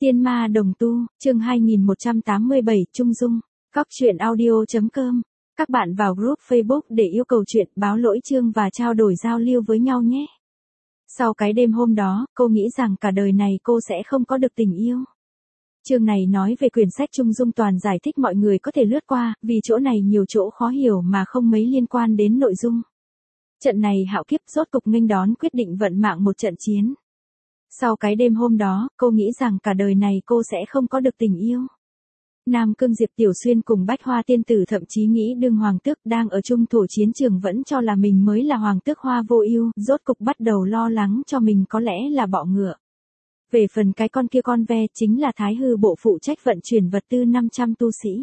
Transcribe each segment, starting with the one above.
Tiên ma đồng tu, chương 2187, Trung Dung, Cóc truyện audio.com. Các bạn vào group Facebook để yêu cầu chuyện, báo lỗi chương và trao đổi giao lưu với nhau nhé. Sau cái đêm hôm đó, cô nghĩ rằng cả đời này cô sẽ không có được tình yêu. Chương này nói về quyển sách Trung Dung, toàn giải thích mọi người có thể lướt qua, vì chỗ này nhiều chỗ khó hiểu mà không mấy liên quan đến nội dung. Trận này hạo kiếp rốt cục nghênh đón quyết định vận mạng một trận chiến. Sau cái đêm hôm đó, cô nghĩ rằng cả đời này cô sẽ không có được tình yêu. Nam Cương Diệp Tiểu Xuyên cùng Bách Hoa Tiên Tử thậm chí nghĩ đương hoàng tước đang ở trung thổ chiến trường vẫn cho là mình mới là hoàng tước Hoa Vô Ưu, rốt cục bắt đầu lo lắng cho mình có lẽ là bọ ngựa. Về phần cái con kia con ve chính là Thái Hư bộ phụ trách vận chuyển vật tư 500 tu sĩ.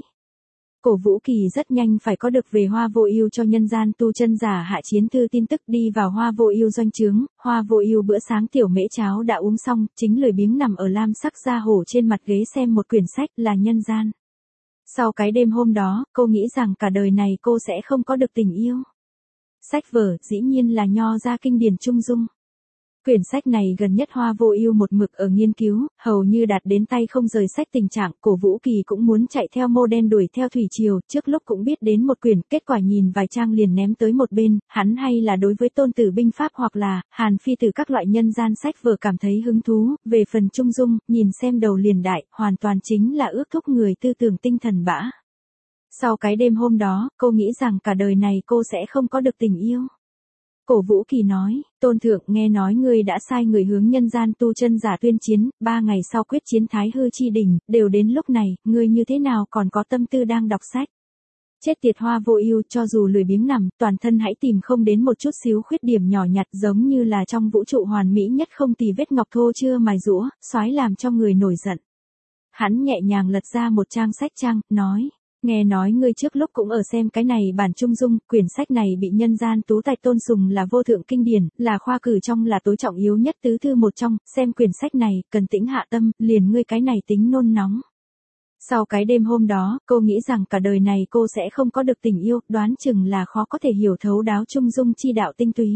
Cổ Vũ Kỳ rất nhanh phải có được về Hoa Vô Ưu cho nhân gian tu chân giả hạ chiến thư tin tức, đi vào Hoa Vô Ưu doanh trướng. Hoa Vô Ưu bữa sáng tiểu mễ cháo đã uống xong, chính lười biếng nằm ở lam sắc da hổ trên mặt ghế xem một quyển sách là Nhân Gian. Sau cái đêm hôm đó, cô nghĩ rằng cả đời này cô sẽ không có được tình yêu. Sách vở dĩ nhiên là Nho gia kinh điển Trung Dung. Quyển sách này gần nhất Hoa Vô Ưu một mực ở nghiên cứu, hầu như đạt đến tay không rời sách tình trạng. Cổ Vũ Kỳ cũng muốn chạy theo mô đen đuổi theo thủy triều, trước lúc cũng biết đến một quyển, kết quả nhìn vài trang liền ném tới một bên. Hắn hay là đối với Tôn Tử binh pháp hoặc là Hàn Phi Tử các loại nhân gian sách vừa cảm thấy hứng thú. Về phần Trung Dung, nhìn xem đầu liền đại, hoàn toàn chính là ước thúc người tư tưởng tinh thần bã. Sau cái đêm hôm đó, cô nghĩ rằng cả đời này cô sẽ không có được tình yêu. Cổ Vũ Kỳ nói, Tôn Thượng, nghe nói ngươi đã sai người hướng nhân gian tu chân giả tuyên chiến, 3 ngày sau quyết chiến Thái Hư chi đỉnh, đều đến lúc này, ngươi như thế nào còn có tâm tư đang đọc sách? Chết tiệt Hoa Vô Ưu, cho dù lười biếng nằm, toàn thân hãy tìm không đến một chút xíu khuyết điểm nhỏ nhặt, giống như là trong vũ trụ hoàn mỹ nhất không tì vết ngọc thô chưa mài giũa, soái làm cho người nổi giận. Hắn nhẹ nhàng lật ra một trang sách trang, nói. Nghe nói ngươi trước lúc cũng ở xem cái này bản Trung Dung, quyển sách này bị nhân gian tú tài tôn sùng là vô thượng kinh điển, là khoa cử trong là tối trọng yếu nhất tứ thư một trong, xem quyển sách này, cần tĩnh hạ tâm, liền ngươi cái này tính nôn nóng. Sau cái đêm hôm đó, cô nghĩ rằng cả đời này cô sẽ không có được tình yêu, đoán chừng là khó có thể hiểu thấu đáo Trung Dung chi đạo tinh túy.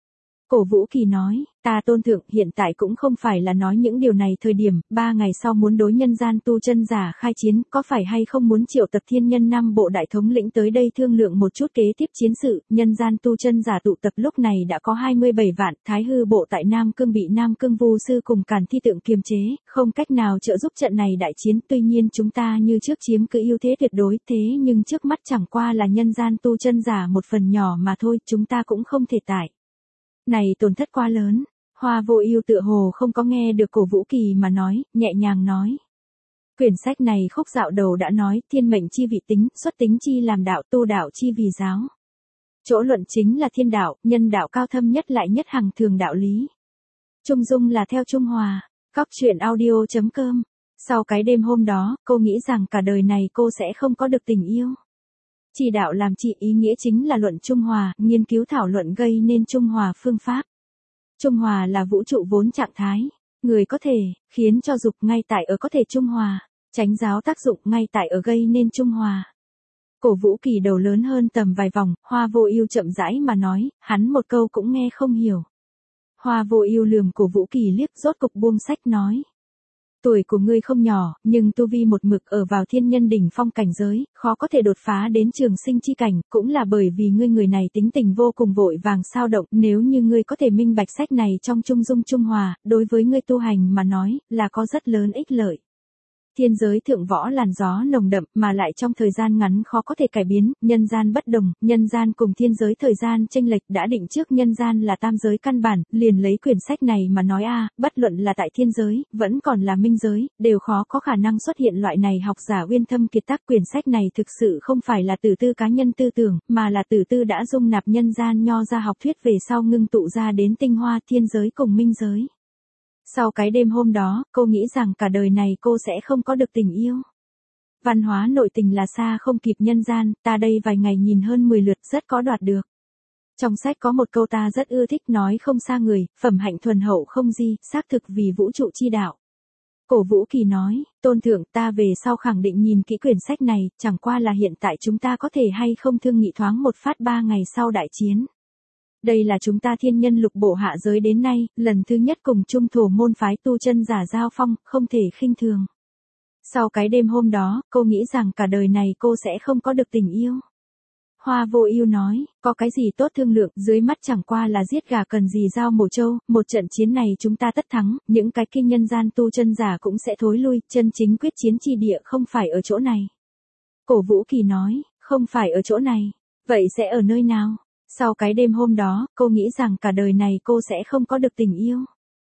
Cổ Vũ Kỳ nói, ta Tôn Thượng hiện tại cũng không phải là nói những điều này thời điểm, 3 ngày sau muốn đối nhân gian tu chân giả khai chiến, có phải hay không muốn triệu tập thiên nhân 5 bộ đại thống lĩnh tới đây thương lượng một chút kế tiếp chiến sự. Nhân gian tu chân giả tụ tập lúc này đã có 27 vạn, Thái Hư bộ tại Nam Cương bị Nam Cương Vu sư cùng Càn Thi tượng kiềm chế, không cách nào trợ giúp trận này đại chiến. Tuy nhiên chúng ta như trước chiếm cứ ưu thế tuyệt đối, thế nhưng trước mắt chẳng qua là nhân gian tu chân giả một phần nhỏ mà thôi, chúng ta cũng không thể tại này tổn thất quá lớn. Hoa Vô Ưu tựa hồ không có nghe được Cổ Vũ Kỳ mà nói, nhẹ nhàng nói. Quyển sách này khúc dạo đầu đã nói, thiên mệnh chi vị tính, xuất tính chi làm đạo, tu đạo chi vì giáo. Chỗ luận chính là thiên đạo, nhân đạo cao thâm nhất lại nhất hằng thường đạo lý. Trung Dung là theo Trung Hòa, Cóc truyện audio.com. Sau cái đêm hôm đó, cô nghĩ rằng cả đời này cô sẽ không có được tình yêu. Chỉ đạo làm trị ý nghĩa chính là luận Trung Hòa, nghiên cứu thảo luận gây nên Trung Hòa phương pháp. Trung Hòa là vũ trụ vốn trạng thái. Người có thể, khiến cho dục ngay tại ở có thể Trung Hòa. Chánh giáo tác dụng ngay tại ở gây nên Trung Hòa. Cổ Vũ Kỳ đầu lớn hơn tầm vài vòng, Hoa Vô Ưu chậm rãi mà nói, hắn một câu cũng nghe không hiểu. Hoa Vô Ưu lườm Cổ Vũ Kỳ liếc, rốt cục buông sách nói. Tuổi của ngươi không nhỏ, nhưng tu vi một mực ở vào thiên nhân đỉnh phong cảnh giới, khó có thể đột phá đến trường sinh chi cảnh, cũng là bởi vì ngươi người này tính tình vô cùng vội vàng xao động, nếu như ngươi có thể minh bạch sách này trong Trung Dung Trung Hòa, đối với ngươi tu hành mà nói, là có rất lớn ích lợi. Thiên giới thượng võ làn gió nồng đậm mà lại trong thời gian ngắn khó có thể cải biến, nhân gian bất đồng, nhân gian cùng thiên giới thời gian chênh lệch đã định trước, nhân gian là tam giới căn bản, liền lấy quyển sách này mà nói bất luận là tại thiên giới, vẫn còn là minh giới, đều khó có khả năng xuất hiện loại này học giả uyên thâm kiệt tác. Quyển sách này thực sự không phải là từ tư cá nhân tư tưởng, mà là từ tư đã dung nạp nhân gian Nho gia học thuyết về sau ngưng tụ ra đến tinh hoa thiên giới cùng minh giới. Sau cái đêm hôm đó, cô nghĩ rằng cả đời này cô sẽ không có được tình yêu. Văn hóa nội tình là xa không kịp nhân gian, ta đây vài ngày nhìn hơn 10 lượt rất có đoạt được. Trong sách có một câu ta rất ưa thích, nói không xa người, phẩm hạnh thuần hậu không di, xác thực vì vũ trụ chi đạo. Cổ Vũ Kỳ nói, Tôn Thượng, ta về sau khẳng định nhìn kỹ quyển sách này, chẳng qua là hiện tại chúng ta có thể hay không thương nghị thoáng một phát 3 ngày sau đại chiến. Đây là chúng ta thiên nhân lục bộ hạ giới đến nay, lần thứ nhất cùng chung thổ môn phái tu chân giả giao phong, không thể khinh thường. Sau cái đêm hôm đó, cô nghĩ rằng cả đời này cô sẽ không có được tình yêu. Hoa Vô Ưu nói, có cái gì tốt thương lượng, dưới mắt chẳng qua là giết gà cần gì dao mổ trâu, một trận chiến này chúng ta tất thắng, những cái kinh nhân gian tu chân giả cũng sẽ thối lui, chân chính quyết chiến chi địa không phải ở chỗ này. Cổ Vũ Kỳ nói, không phải ở chỗ này, vậy sẽ ở nơi nào? Sau cái đêm hôm đó, cô nghĩ rằng cả đời này cô sẽ không có được tình yêu.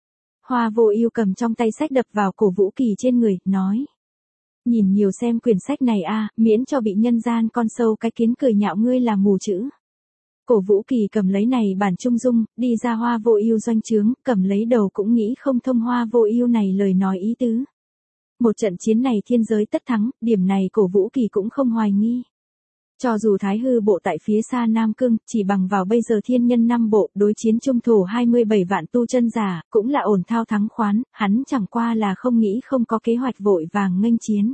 Hoa Vô Ưu cầm trong tay sách đập vào Cổ Vũ Kỳ trên người, nói. Nhìn nhiều xem quyển sách này a, miễn cho bị nhân gian con sâu cái kiến cười nhạo ngươi là mù chữ. Cổ Vũ Kỳ cầm lấy này bản trung dung, đi ra Hoa Vô Ưu doanh trướng, cầm lấy đầu cũng nghĩ không thông Hoa Vô Ưu này lời nói ý tứ. Một trận chiến này thiên giới tất thắng, điểm này Cổ Vũ Kỳ cũng không hoài nghi. Cho dù Thái Hư bộ tại phía xa Nam Cương, chỉ bằng vào bây giờ thiên nhân 5 bộ, đối chiến trung thổ 27 vạn tu chân giả, cũng là ổn thao thắng khoán, hắn chẳng qua là không nghĩ không có kế hoạch vội vàng nghênh chiến.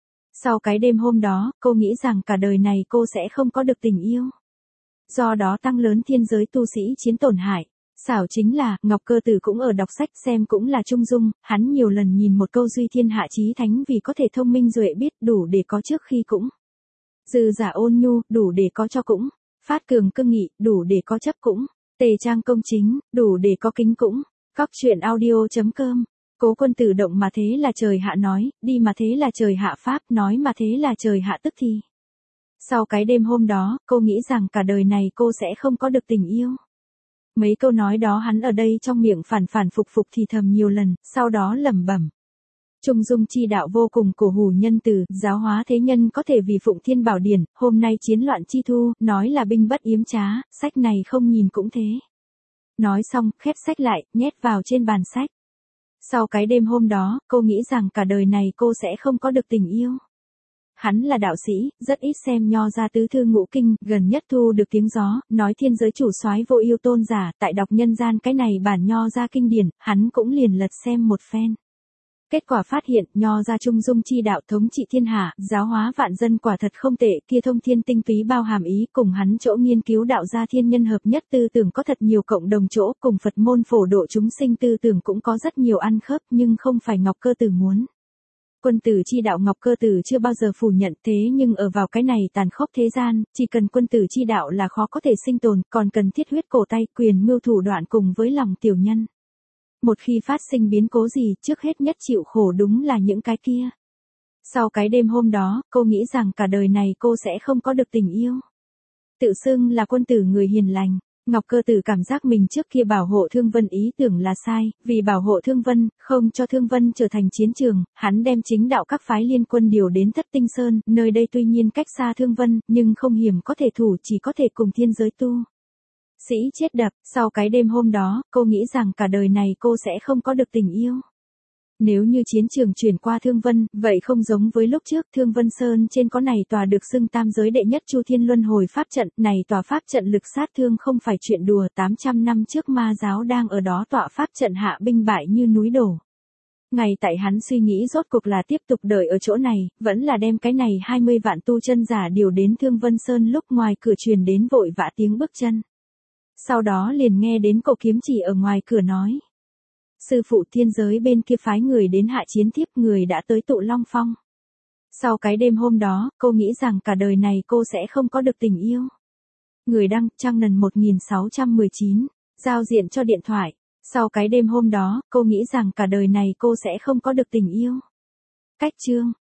Sau cái đêm hôm đó, cô nghĩ rằng cả đời này cô sẽ không có được tình yêu. Do đó tăng lớn thiên giới tu sĩ chiến tổn hại. Xảo chính là, Ngọc Cơ Tử cũng ở đọc sách xem cũng là trung dung, hắn nhiều lần nhìn một câu duy thiên hạ chí thánh vì có thể thông minh duệ biết đủ để có trước khi cũng. Dư giả ôn nhu, đủ để có cho cũng. Phát cường cương nghị, đủ để có chấp cũng. Tề trang công chính, đủ để có kính cũng. Cóc truyện audio.com. Cố Quân Tử động mà thế là trời hạ nói, đi mà thế là trời hạ pháp, nói mà thế là trời hạ tức thì. Sau cái đêm hôm đó, cô nghĩ rằng cả đời này cô sẽ không có được tình yêu. Mấy câu nói đó hắn ở đây trong miệng phản phản phục phục thì thầm nhiều lần, sau đó lẩm bẩm. Trung dung chi đạo vô cùng cổ hủ nhân từ, giáo hóa thế nhân có thể vì Phụng Thiên Bảo Điển, hôm nay chiến loạn chi thu, nói là binh bất yếm trá, sách này không nhìn cũng thế. Nói xong, khép sách lại, nhét vào trên bàn sách. Sau cái đêm hôm đó, cô nghĩ rằng cả đời này cô sẽ không có được tình yêu. Hắn là đạo sĩ, rất ít xem nho ra tứ thư ngũ kinh, gần nhất thu được tiếng gió, nói thiên giới chủ soái Vô Ưu tôn giả, tại đọc nhân gian cái này bản nho ra kinh điển, hắn cũng liền lật xem một phen. Kết quả phát hiện, nho ra trung dung chi đạo thống trị thiên hạ, giáo hóa vạn dân quả thật không tệ, kia thông thiên tinh túy bao hàm ý, cùng hắn chỗ nghiên cứu đạo gia thiên nhân hợp nhất tư tưởng có thật nhiều cộng đồng chỗ, cùng Phật môn phổ độ chúng sinh tư tưởng cũng có rất nhiều ăn khớp, nhưng không phải Ngọc Cơ Tử muốn. Quân tử chi đạo Ngọc Cơ Tử chưa bao giờ phủ nhận, thế nhưng ở vào cái này tàn khốc thế gian, chỉ cần quân tử chi đạo là khó có thể sinh tồn, còn cần thiết huyết cổ tay, quyền mưu thủ đoạn cùng với lòng tiểu nhân. Một khi phát sinh biến cố gì, trước hết nhất chịu khổ đúng là những cái kia. Sau cái đêm hôm đó, cô nghĩ rằng cả đời này cô sẽ không có được tình yêu. Tự xưng là quân tử người hiền lành, Ngọc Cơ Tử cảm giác mình trước kia bảo hộ Thương Vân ý tưởng là sai, vì bảo hộ Thương Vân, không cho Thương Vân trở thành chiến trường, hắn đem chính đạo các phái liên quân điều đến Thất Tinh Sơn, nơi đây tuy nhiên cách xa Thương Vân, nhưng không hiểm có thể thủ, chỉ có thể cùng thiên giới tu sĩ chết đập. Sau cái đêm hôm đó, cô nghĩ rằng cả đời này cô sẽ không có được tình yêu. Nếu như chiến trường chuyển qua Thương Vân, vậy không giống với lúc trước, Thương Vân Sơn trên có này tòa được xưng tam giới đệ nhất Chu Thiên Luân Hồi Pháp trận, này tòa Pháp trận lực sát thương không phải chuyện đùa, 800 năm trước ma giáo đang ở đó tọa Pháp trận hạ binh bại như núi đổ. Ngày tại hắn suy nghĩ rốt cuộc là tiếp tục đợi ở chỗ này, vẫn là đem cái này 20 vạn tu chân giả điều đến Thương Vân Sơn lúc ngoài cửa truyền đến vội vã tiếng bước chân. Sau đó liền nghe đến Cổ Kiếm Chỉ ở ngoài cửa nói. Sư phụ thiên giới bên kia phái người đến hạ chiến tiếp, người đã tới Tụ Long Phong. Sau cái đêm hôm đó, cô nghĩ rằng cả đời này cô sẽ không có được tình yêu. Người đăng, Trang Nần 1619, giao diện cho điện thoại. Sau cái đêm hôm đó, cô nghĩ rằng cả đời này cô sẽ không có được tình yêu. Cách chương.